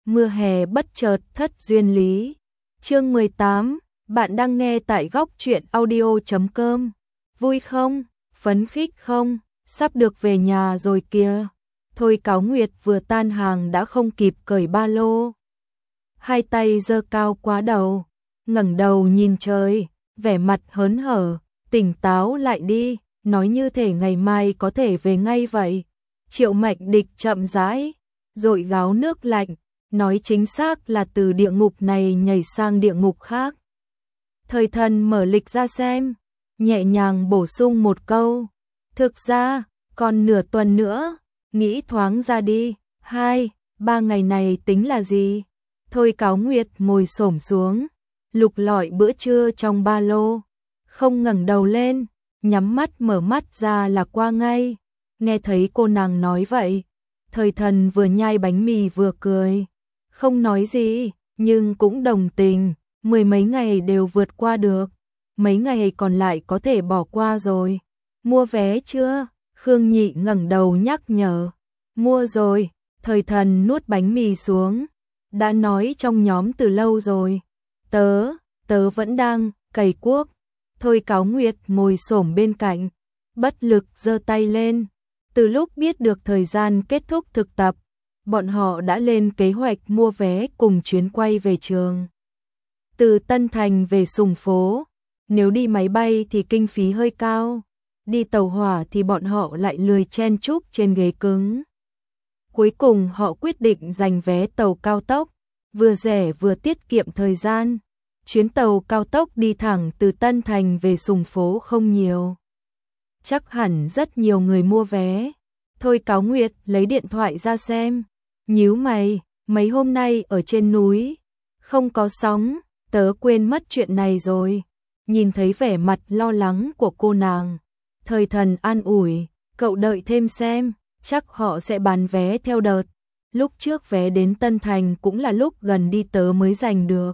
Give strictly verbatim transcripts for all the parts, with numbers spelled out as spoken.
Mưa hè bất chợt thất duyên lý. Chương mười tám, bạn đang nghe tại góc truyện audio chấm com. Vui không? Phấn khích không? Sắp được về nhà rồi kìa. Thôi Cáo Nguyệt vừa tan hàng đã không kịp cởi ba lô. Hai tay giơ cao quá đầu, ngẩng đầu nhìn trời, vẻ mặt hớn hở, tỉnh táo lại đi, nói như thể ngày mai có thể về ngay vậy. Triệu Mạnh Địch chậm rãi, dội gáo nước lạnh, nói chính xác là từ địa ngục này nhảy sang địa ngục khác. Thời Thần mở lịch ra xem, nhẹ nhàng bổ sung một câu, thực ra, còn nửa tuần nữa, nghĩ thoáng ra đi, hai, ba ngày này tính là gì? Thôi Cáo Nguyệt ngồi xổm xuống, lục lọi bữa trưa trong ba lô, không ngẩng đầu lên, nhắm mắt mở mắt ra là qua ngay. Nghe thấy cô nàng nói vậy, Thời Thần vừa nhai bánh mì vừa cười, không nói gì, nhưng cũng đồng tình, mười mấy ngày đều vượt qua được, mấy ngày còn lại có thể bỏ qua rồi. Mua vé chưa? Khương Nhị ngẩng đầu nhắc nhở. Mua rồi. Thời Thần nuốt bánh mì xuống, đã nói trong nhóm từ lâu rồi. Tớ, tớ vẫn đang cày cuốc. Thôi Cáo Nguyệt ngồi xổm bên cạnh, bất lực giơ tay lên. Từ lúc biết được thời gian kết thúc thực tập, bọn họ đã lên kế hoạch mua vé cùng chuyến quay về trường. Từ Tân Thành về Sùng Phố, nếu đi máy bay thì kinh phí hơi cao, đi tàu hỏa thì bọn họ lại lười chen chúc trên ghế cứng. Cuối cùng họ quyết định giành vé tàu cao tốc, vừa rẻ vừa tiết kiệm thời gian. Chuyến tàu cao tốc đi thẳng từ Tân Thành về Sùng Phố không nhiều. Chắc hẳn rất nhiều người mua vé. Thôi Cáo Nguyệt lấy điện thoại ra xem, nhíu mày, mấy hôm nay ở trên núi, không có sóng, tớ quên mất chuyện này rồi. Nhìn thấy vẻ mặt lo lắng của cô nàng, Thời Thần an ủi, cậu đợi thêm xem, chắc họ sẽ bán vé theo đợt. Lúc trước vé đến Tân Thành cũng là lúc gần đi tớ mới giành được.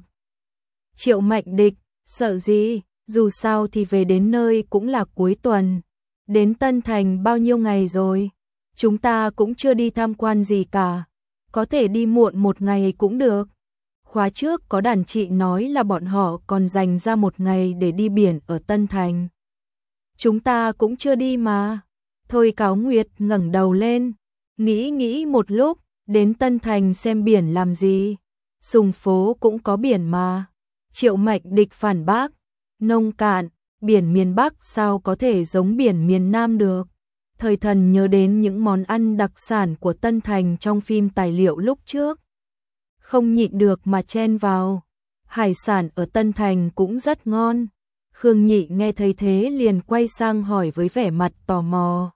Triệu Mạnh Địch, sợ gì, dù sao thì về đến nơi cũng là cuối tuần. Đến Tân Thành bao nhiêu ngày rồi? Chúng ta cũng chưa đi tham quan gì cả. Có thể đi muộn một ngày cũng được. Khóa trước có đàn chị nói là bọn họ còn dành ra một ngày để đi biển ở Tân Thành. Chúng ta cũng chưa đi mà. Thôi Cáo Nguyệt ngẩng đầu lên, nghĩ nghĩ một lúc, đến Tân Thành xem biển làm gì? Sùng Phố cũng có biển mà. Triệu Mạnh Địch phản bác, nông cạn, biển miền Bắc sao có thể giống biển miền Nam được. Thời Thần nhớ đến những món ăn đặc sản của Tân Thành trong phim tài liệu lúc trước. Không nhịn được mà chen vào. Hải sản ở Tân Thành cũng rất ngon. Khương Nhị nghe thấy thế liền quay sang hỏi với vẻ mặt tò mò.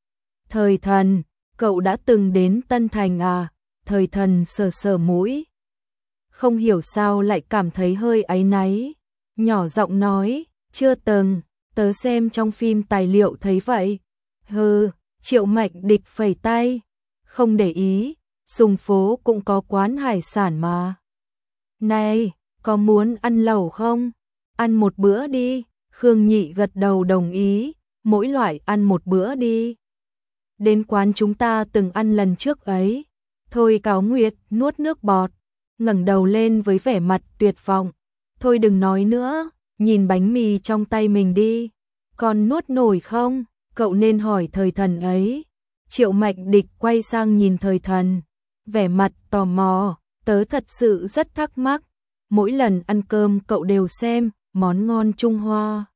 Thời Thần, cậu đã từng đến Tân Thành à? Thời Thần sờ sờ mũi, không hiểu sao lại cảm thấy hơi áy náy, nhỏ giọng nói, chưa từng, tớ xem trong phim tài liệu thấy vậy. Hừ, Triệu Mạnh Địch phẩy tay, không để ý, Sùng Phố cũng có quán hải sản mà. Này, có muốn ăn lẩu không? Ăn một bữa đi. Khương Nhị gật đầu đồng ý, mỗi loại ăn một bữa đi. Đến quán chúng ta từng ăn lần trước ấy. Thôi Cáo Nguyệt nuốt nước bọt, ngẩng đầu lên với vẻ mặt tuyệt vọng. Thôi đừng nói nữa, nhìn bánh mì trong tay mình đi. Còn nuốt nổi không? Cậu nên hỏi Thời Thần ấy. Triệu Mạnh Địch quay sang nhìn Thời Thần, vẻ mặt tò mò, tớ thật sự rất thắc mắc. Mỗi lần ăn cơm cậu đều xem món ngon Trung Hoa.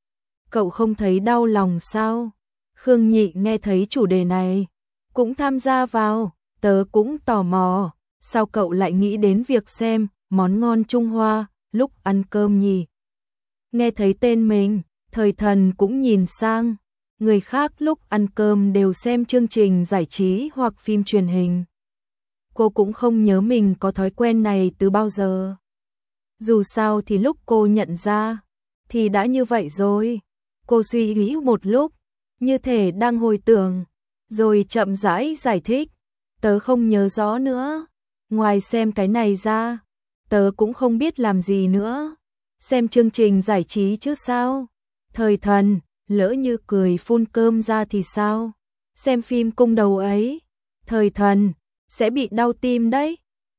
Cậu không thấy đau lòng sao? Khương Nhị nghe thấy chủ đề này, cũng tham gia vào, tớ cũng tò mò, sao cậu lại nghĩ đến việc xem món ngon Trung Hoa lúc ăn cơm nhỉ? Nghe thấy tên mình, Thời Thần cũng nhìn sang, người khác lúc ăn cơm đều xem chương trình giải trí hoặc phim truyền hình. Cô cũng không nhớ mình có thói quen này từ bao giờ. Dù sao thì lúc cô nhận ra, thì đã như vậy rồi. Cô suy nghĩ một lúc, như thể đang hồi tưởng, rồi chậm rãi giải thích. Tớ không nhớ rõ nữa, ngoài xem cái này ra, tớ cũng không biết làm gì nữa. Xem chương trình giải trí chứ sao? Thời Thần, lỡ như cười phun cơm ra thì sao? Xem phim cung đầu ấy, Thời Thần, sẽ bị đau tim đấy.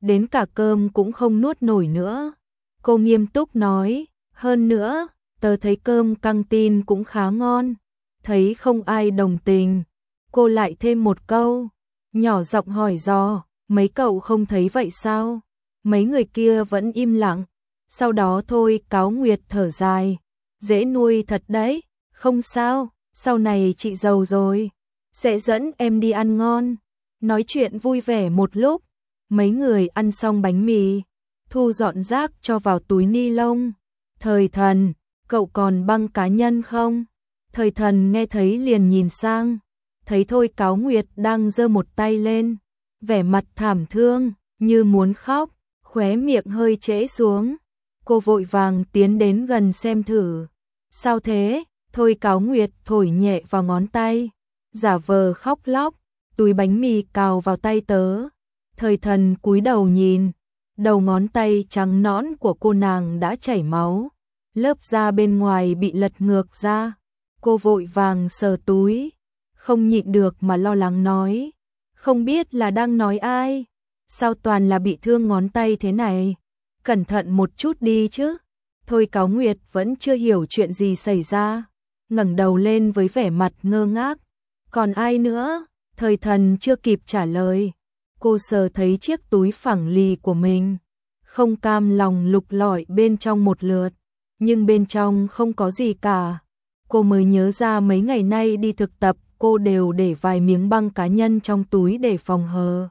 đến cả cơm cũng không nuốt nổi nữa. Cô nghiêm túc nói, hơn nữa, tớ thấy cơm căng tin cũng khá ngon, thấy không ai đồng tình. Cô lại thêm một câu, nhỏ giọng hỏi dò, mấy cậu không thấy vậy sao? Mấy người kia vẫn im lặng. Sau đó thôi Cáo Nguyệt thở dài, dễ nuôi thật đấy, không sao, sau này chị giàu rồi, sẽ dẫn em đi ăn ngon. Nói chuyện vui vẻ một lúc, mấy người ăn xong bánh mì, thu dọn rác cho vào túi ni lông. Thời Thần, cậu còn băng cá nhân không? Thời Thần nghe thấy liền nhìn sang, thấy thôi Cáo Nguyệt đang giơ một tay lên, vẻ mặt thảm thương, như muốn khóc, khóe miệng hơi trễ xuống. Cô vội vàng tiến đến gần xem thử. Sao thế? Thôi Cáo Nguyệt thổi nhẹ vào ngón tay, giả vờ khóc lóc, túi bánh mì cào vào tay tớ. Thời Thần cúi đầu nhìn, đầu ngón tay trắng nõn của cô nàng đã chảy máu, lớp da bên ngoài bị lật ngược ra. Cô vội vàng sờ túi, không nhịn được mà lo lắng nói, không biết là đang nói ai, sao toàn là bị thương ngón tay thế này, cẩn thận một chút đi chứ. Thôi Cáo Nguyệt vẫn chưa hiểu chuyện gì xảy ra, ngẩng đầu lên với vẻ mặt ngơ ngác. Còn ai nữa? Thời Thần chưa kịp trả lời, cô sờ thấy chiếc túi phẳng lì của mình, không cam lòng lục lọi bên trong một lượt, nhưng bên trong không có gì cả. Cô mới nhớ ra mấy ngày nay đi thực tập, cô đều để vài miếng băng cá nhân trong túi để phòng hờ.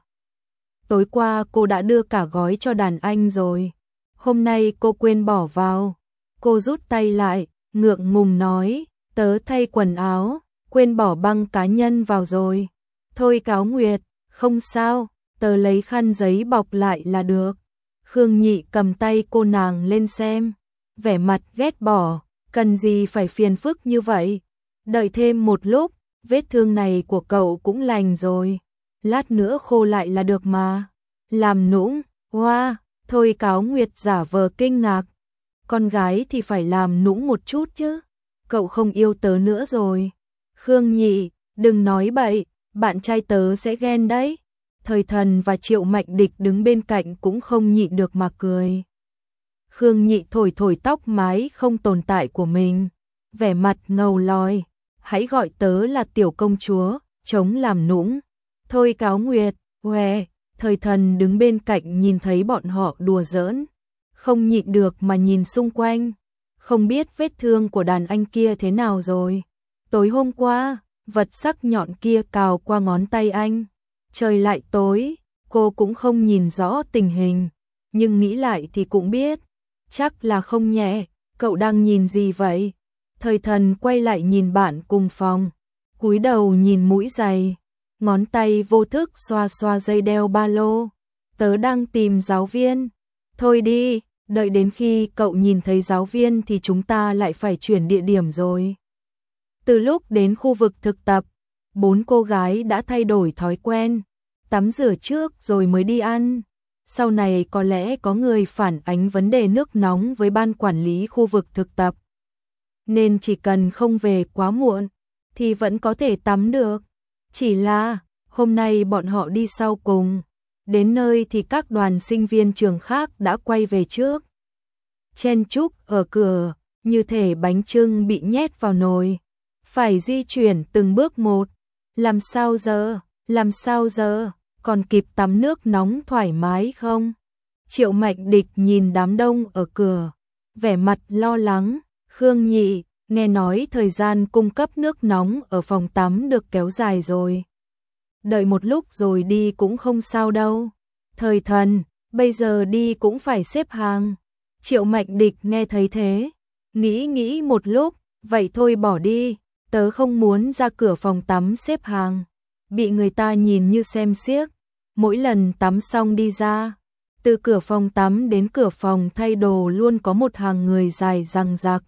Tối qua cô đã đưa cả gói cho đàn anh rồi, hôm nay cô quên bỏ vào. Cô rút tay lại, ngượng ngùng nói, tớ thay quần áo, quên bỏ băng cá nhân vào rồi. Thôi Cáo Nguyệt, không sao, tớ lấy khăn giấy bọc lại là được. Khương Nhị cầm tay cô nàng lên xem, vẻ mặt ghét bỏ, cần gì phải phiền phức như vậy. Đợi thêm một lúc, vết thương này của cậu cũng lành rồi, lát nữa khô lại là được mà. Làm nũng, hoa, wow. Thôi Cáo Nguyệt giả vờ kinh ngạc, con gái thì phải làm nũng một chút chứ, cậu không yêu tớ nữa rồi. Khương Nhị, đừng nói bậy, bạn trai tớ sẽ ghen đấy. Thời Thần và Triệu Mạnh Địch đứng bên cạnh cũng không nhịn được mà cười. Khương Nhị thổi thổi tóc mái không tồn tại của mình, vẻ mặt ngầu lòi, hãy gọi tớ là tiểu công chúa, chống làm nũng. Thôi Cáo Nguyệt, hoe. Thời Thần đứng bên cạnh nhìn thấy bọn họ đùa giỡn, không nhịn được mà nhìn xung quanh, không biết vết thương của đàn anh kia thế nào rồi. Tối hôm qua, vật sắc nhọn kia cào qua ngón tay anh. Trời lại tối, cô cũng không nhìn rõ tình hình, nhưng nghĩ lại thì cũng biết, chắc là không nhẹ. Cậu đang nhìn gì vậy? Thời Thần quay lại nhìn bạn cùng phòng, cúi đầu nhìn mũi giày, ngón tay vô thức xoa xoa dây đeo ba lô. Tớ đang tìm giáo viên. Thôi đi, đợi đến khi cậu nhìn thấy giáo viên thì chúng ta lại phải chuyển địa điểm rồi. Từ lúc đến khu vực thực tập, bốn cô gái đã thay đổi thói quen, tắm rửa trước rồi mới đi ăn. Sau này có lẽ có người phản ánh vấn đề nước nóng với ban quản lý khu vực thực tập, nên chỉ cần không về quá muộn thì vẫn có thể tắm được. Chỉ là hôm nay bọn họ đi sau cùng, đến nơi thì các đoàn sinh viên trường khác đã quay về trước. Chen chúc ở cửa, như thể bánh chưng bị nhét vào nồi, phải di chuyển từng bước một. Làm sao giờ, làm sao giờ, còn kịp tắm nước nóng thoải mái không? Triệu Mạnh Địch nhìn đám đông ở cửa, vẻ mặt lo lắng. Khương Nhị, nghe nói thời gian cung cấp nước nóng ở phòng tắm được kéo dài rồi, đợi một lúc rồi đi cũng không sao đâu. Thời Thần, bây giờ đi cũng phải xếp hàng. Triệu Mạnh Địch nghe thấy thế, nghĩ nghĩ một lúc, vậy thôi bỏ đi, tớ không muốn ra cửa phòng tắm xếp hàng, bị người ta nhìn như xem xiếc. Mỗi lần tắm xong đi ra, từ cửa phòng tắm đến cửa phòng thay đồ luôn có một hàng người dài dằng dặc.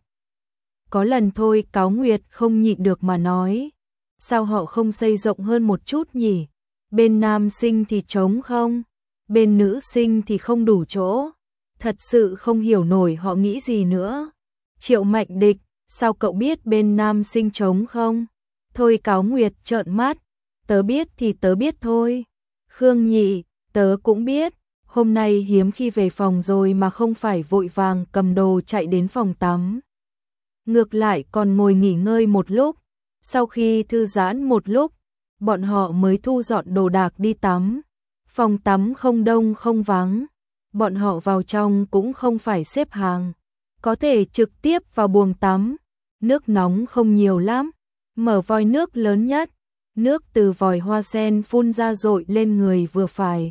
Có lần thôi Cáo Nguyệt không nhịn được mà nói, sao họ không xây rộng hơn một chút nhỉ? Bên nam sinh thì trống không, bên nữ sinh thì không đủ chỗ. Thật sự không hiểu nổi họ nghĩ gì nữa. Triệu Mạnh Địch, sao cậu biết bên nam sinh trống không? Thôi Cáo Nguyệt trợn mắt, tớ biết thì tớ biết thôi. Khương Nhị, tớ cũng biết, hôm nay hiếm khi về phòng rồi mà không phải vội vàng cầm đồ chạy đến phòng tắm. Ngược lại còn ngồi nghỉ ngơi một lúc, sau khi thư giãn một lúc, bọn họ mới thu dọn đồ đạc đi tắm. Phòng tắm không đông không vắng, bọn họ vào trong cũng không phải xếp hàng, có thể trực tiếp vào buồng tắm. Nước nóng không nhiều lắm, mở vòi nước lớn nhất, nước từ vòi hoa sen phun ra dội lên người vừa phải.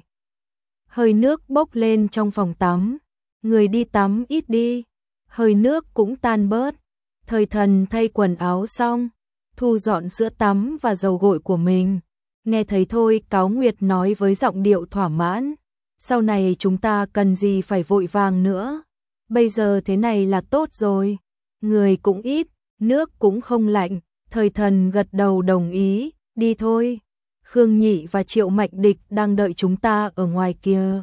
Hơi nước bốc lên trong phòng tắm, người đi tắm ít đi, hơi nước cũng tan bớt. Thời Thần thay quần áo xong, thu dọn sữa tắm và dầu gội của mình. Nghe thấy Thôi Cáo Nguyệt nói với giọng điệu thỏa mãn, sau này chúng ta cần gì phải vội vàng nữa, bây giờ thế này là tốt rồi, người cũng ít, nước cũng không lạnh. Thời Thần gật đầu đồng ý, đi thôi, Khương Nhị và Triệu Mạnh Địch đang đợi chúng ta ở ngoài kia.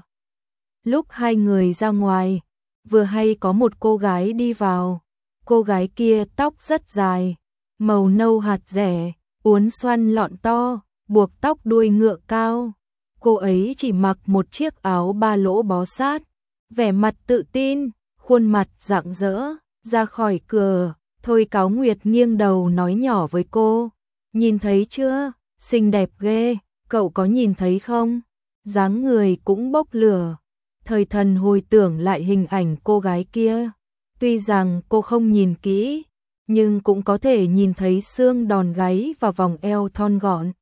Lúc hai người ra ngoài, vừa hay có một cô gái đi vào, cô gái kia tóc rất dài, màu nâu hạt rẻ, uốn xoăn lọn to, buộc tóc đuôi ngựa cao. Cô ấy chỉ mặc một chiếc áo ba lỗ bó sát, vẻ mặt tự tin, khuôn mặt rạng rỡ, ra khỏi cửa. Thôi Cáo Nguyệt nghiêng đầu nói nhỏ với cô, nhìn thấy chưa, xinh đẹp ghê, cậu có nhìn thấy không? Dáng người cũng bốc lửa. Thời Thần hồi tưởng lại hình ảnh cô gái kia, tuy rằng cô không nhìn kỹ, nhưng cũng có thể nhìn thấy xương đòn gáy và vòng eo thon gọn.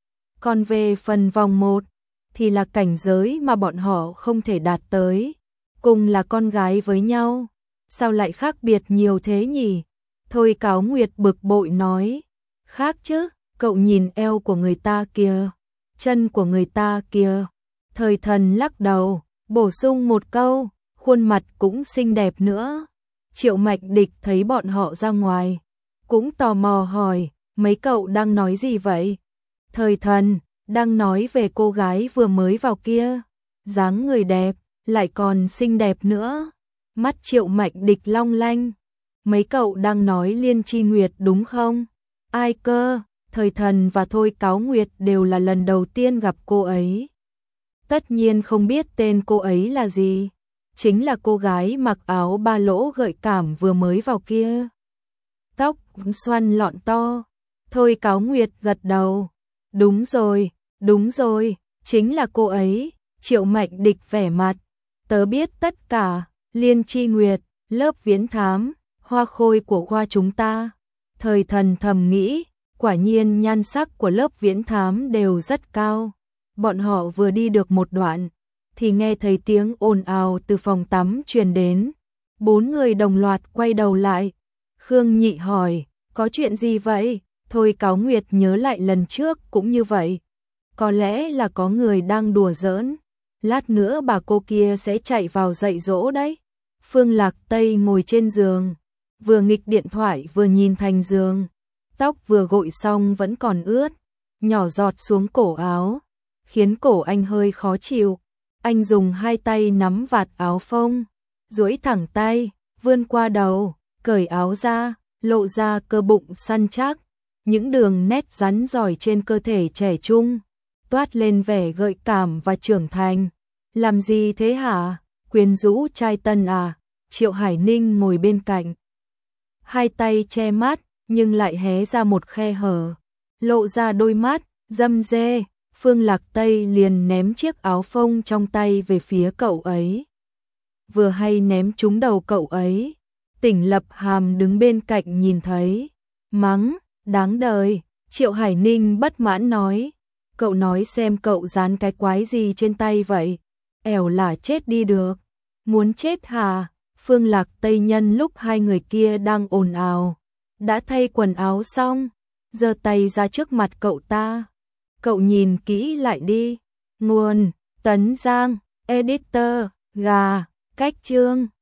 Còn về phần vòng một, thì là cảnh giới mà bọn họ không thể đạt tới, cùng là con gái với nhau, sao lại khác biệt nhiều thế nhỉ? Thôi Cáo Nguyệt bực bội nói, khác chứ, cậu nhìn eo của người ta kìa, chân của người ta kìa. Thời Thần lắc đầu, bổ sung một câu, khuôn mặt cũng xinh đẹp nữa. Triệu Mạnh Địch thấy bọn họ ra ngoài, cũng tò mò hỏi, mấy cậu đang nói gì vậy? Thời Thần, đang nói về cô gái vừa mới vào kia, dáng người đẹp, lại còn xinh đẹp nữa. Mắt Triệu Mạnh Địch long lanh, mấy cậu đang nói Liên Chi Nguyệt đúng không? Ai cơ? Thời Thần và Thôi Cáo Nguyệt đều là lần đầu tiên gặp cô ấy, tất nhiên không biết tên cô ấy là gì. Chính là cô gái mặc áo ba lỗ gợi cảm vừa mới vào kia, tóc xoăn lọn to. Thôi Cáo Nguyệt gật đầu, đúng rồi, đúng rồi, chính là cô ấy. Triệu Mạnh Địch vẻ mặt, tớ biết tất cả, Liên Chi Nguyệt, lớp viễn thám, hoa khôi của khoa chúng ta. Thời Thần thầm nghĩ, quả nhiên nhan sắc của lớp viễn thám đều rất cao. Bọn họ vừa đi được một đoạn, thì nghe thấy tiếng ồn ào từ phòng tắm truyền đến. Bốn người đồng loạt quay đầu lại. Khương Nhị hỏi, có chuyện gì vậy? Thôi Cáo Nguyệt nhớ lại lần trước cũng như vậy. Có lẽ là có người đang đùa giỡn. Lát nữa bà cô kia sẽ chạy vào dạy dỗ đấy. Phương Lạc Tây ngồi trên giường, vừa nghịch điện thoại vừa nhìn thành giường. Tóc vừa gội xong vẫn còn ướt, nhỏ giọt xuống cổ áo, khiến cổ anh hơi khó chịu. Anh dùng hai tay nắm vạt áo phông, duỗi thẳng tay, vươn qua đầu, cởi áo ra, lộ ra cơ bụng săn chắc, những đường nét rắn rỏi trên cơ thể trẻ trung, toát lên vẻ gợi cảm và trưởng thành. Làm gì thế hả? Quyến rũ trai tân à? Triệu Hải Ninh ngồi bên cạnh, hai tay che mắt, nhưng lại hé ra một khe hở, lộ ra đôi mắt, dâm dê. Phương Lạc Tây liền ném chiếc áo phông trong tay về phía cậu ấy. Vừa hay ném trúng đầu cậu ấy. Tỉnh Lập Hàm đứng bên cạnh nhìn thấy, mắng, đáng đời. Triệu Hải Ninh bất mãn nói, cậu nói xem cậu dán cái quái gì trên tay vậy? Ẻo là chết đi được. Muốn chết hả? Phương Lạc Tây nhân lúc hai người kia đang ồn ào, đã thay quần áo xong, giơ tay ra trước mặt cậu ta. Cậu nhìn kỹ lại đi. Nguồn, Tấn Giang, Editor, gà, cách chương.